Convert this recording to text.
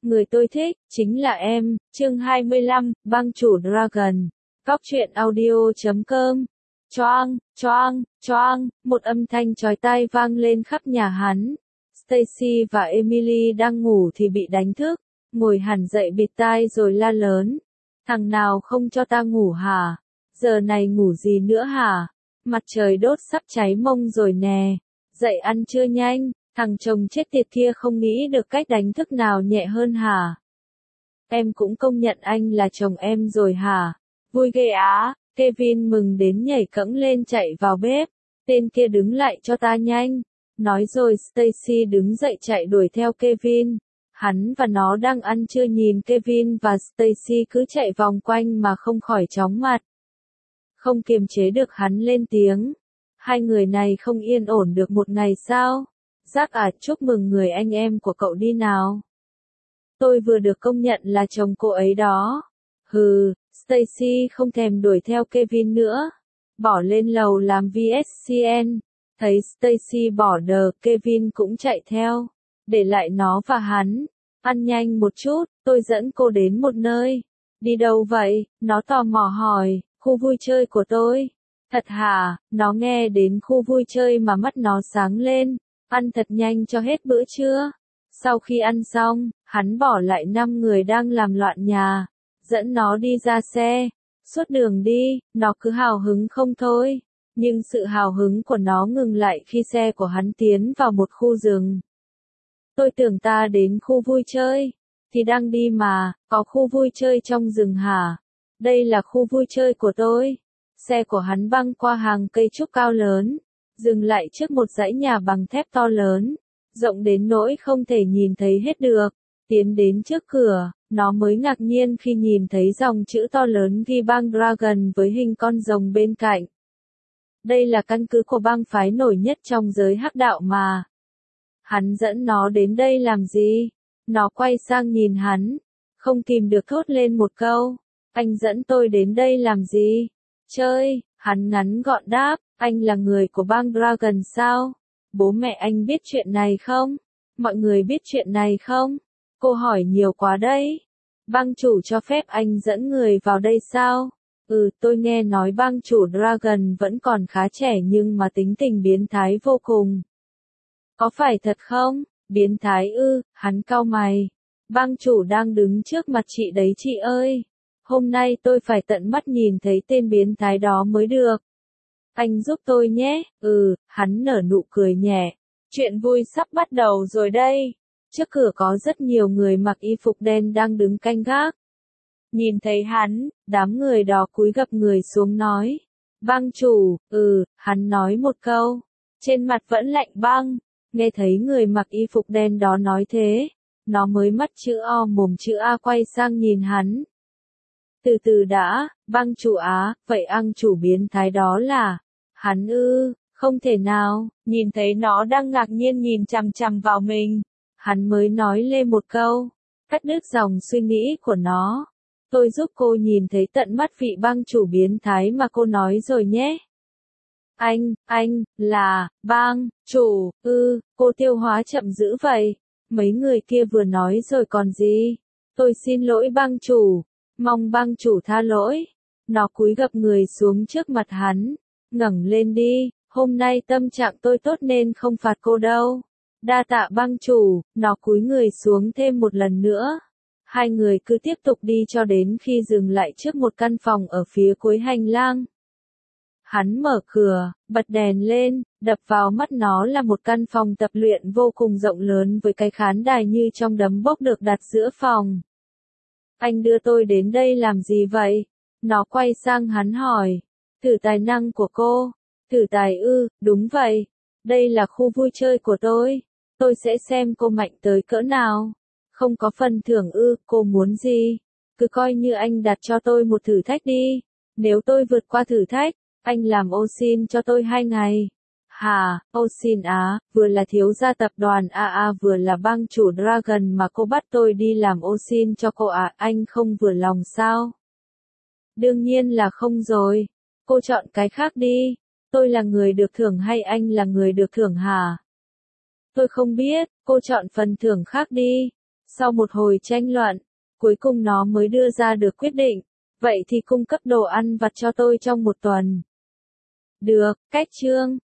Người tôi thích, chính là em. Chương 25, bang chủ Dragon. Góc truyện audio.com. Choang, một âm thanh chói tai vang lên khắp nhà hắn. Stacy và Emily đang ngủ thì bị đánh thức, ngồi hẳn dậy bịt tai rồi la lớn. Thằng nào không cho ta ngủ hả? Giờ này ngủ gì nữa hả? Mặt trời đốt sắp cháy mông rồi nè. Dậy ăn trưa nhanh, thằng chồng chết tiệt kia không nghĩ được cách đánh thức nào nhẹ hơn hả? Em cũng công nhận anh là chồng em rồi hả? Vui ghê á. Kevin mừng đến nhảy cẫng lên chạy vào bếp. Tên kia đứng lại cho ta nhanh. Nói rồi Stacy đứng dậy chạy đuổi theo Kevin. Hắn và nó đang ăn trưa nhìn Kevin và Stacy cứ chạy vòng quanh mà không khỏi chóng mặt. Không kiềm chế được hắn lên tiếng. Hai người này không yên ổn được một ngày sao? Jack à, chúc mừng người anh em của cậu đi nào. Tôi vừa được công nhận là chồng cô ấy đó. Hừ, Stacy không thèm đuổi theo Kevin nữa. Bỏ lên lầu làm VSCN. Thấy Stacy bỏ đờ, Kevin cũng chạy theo. Để lại nó và hắn. Ăn nhanh một chút, tôi dẫn cô đến một nơi. Đi đâu vậy? Nó tò mò hỏi. Khu vui chơi của tôi. Thật hả? Nó nghe đến khu vui chơi mà mắt nó sáng lên. Ăn thật nhanh cho hết bữa trưa. Sau khi ăn xong, hắn bỏ lại 5 người đang làm loạn nhà. Dẫn nó đi ra xe. Suốt đường đi, nó cứ hào hứng không thôi. Nhưng sự hào hứng của nó ngừng lại khi xe của hắn tiến vào một khu rừng. Tôi tưởng ta đến khu vui chơi. Thì đang đi mà, có khu vui chơi trong rừng hả? Đây là khu vui chơi của tôi. Xe của hắn băng qua hàng cây trúc cao lớn. Dừng lại trước một dãy nhà bằng thép to lớn. Rộng đến nỗi không thể nhìn thấy hết được. Tiến đến trước cửa, nó mới ngạc nhiên khi nhìn thấy dòng chữ to lớn ghi bang Dragon với hình con rồng bên cạnh. Đây là căn cứ của bang phái nổi nhất trong giới hắc đạo mà. Hắn dẫn nó đến đây làm gì? Nó quay sang nhìn hắn. Không kìm được thốt lên một câu. Anh dẫn tôi đến đây làm gì? Chơi, hắn ngắn gọn đáp. Anh là người của bang Dragon sao? Bố mẹ anh biết chuyện này không? Mọi người biết chuyện này không? Cô hỏi nhiều quá đấy. Bang chủ cho phép anh dẫn người vào đây sao? Tôi nghe nói bang chủ Dragon vẫn còn khá trẻ nhưng mà tính tình biến thái vô cùng. Có phải thật không? Biến thái ư? Hắn cau mày. Bang chủ đang đứng trước mặt chị đấy chị ơi. Hôm nay tôi phải tận mắt nhìn thấy tên biến thái đó mới được. Anh giúp tôi nhé. Hắn nở nụ cười nhẹ. Chuyện vui sắp bắt đầu rồi đây. Trước cửa có rất nhiều người mặc y phục đen đang đứng canh gác. Nhìn thấy hắn, đám người đó cúi gập người xuống nói. Bang chủ, hắn nói một câu. Trên mặt vẫn lạnh băng. Nghe thấy người mặc y phục đen đó nói thế. Nó mới mắt chữ O mồm chữ A quay sang nhìn hắn. Từ từ đã, bang chủ á, vậy ăn chủ biến thái đó là... Hắn không thể nào, nhìn thấy nó đang ngạc nhiên nhìn chằm chằm vào mình. Hắn mới nói lên một câu, cắt đứt dòng suy nghĩ của nó. Tôi giúp cô nhìn thấy tận mắt vị bang chủ biến thái mà cô nói rồi nhé. Anh, là, bang, chủ, cô tiêu hóa chậm dữ vậy. Mấy người kia vừa nói rồi còn gì. Tôi xin lỗi bang chủ, mong bang chủ tha lỗi. Nó cúi gập người xuống trước mặt hắn. Ngẩng lên đi, hôm nay tâm trạng tôi tốt nên không phạt cô đâu. Đa tạ bang chủ, nó cúi người xuống thêm một lần nữa. Hai người cứ tiếp tục đi cho đến khi dừng lại trước một căn phòng ở phía cuối hành lang. Hắn mở cửa, bật đèn lên, đập vào mắt nó là một căn phòng tập luyện vô cùng rộng lớn với cái khán đài như trong đấm bốc được đặt giữa phòng. Anh đưa tôi đến đây làm gì vậy? Nó quay sang hắn hỏi. Thử tài năng của cô. Thử tài đúng vậy. Đây là khu vui chơi của tôi. Tôi sẽ xem cô mạnh tới cỡ nào. Không có phần thưởng cô muốn gì? Cứ coi như anh đặt cho tôi một thử thách đi. Nếu tôi vượt qua thử thách, anh làm ô xin cho tôi 2 ngày. Hả, ô xin á, vừa là thiếu gia tập đoàn AA vừa là bang chủ Dragon mà cô bắt tôi đi làm ô xin cho cô à, anh không vừa lòng sao? Đương nhiên là không rồi. Cô chọn cái khác đi. Tôi là người được thưởng hay anh là người được thưởng hả? Tôi không biết, cô chọn phần thưởng khác đi. Sau một hồi tranh luận, cuối cùng nó mới đưa ra được quyết định. Vậy thì cung cấp đồ ăn vặt cho tôi trong một tuần. Được, Cách Trương.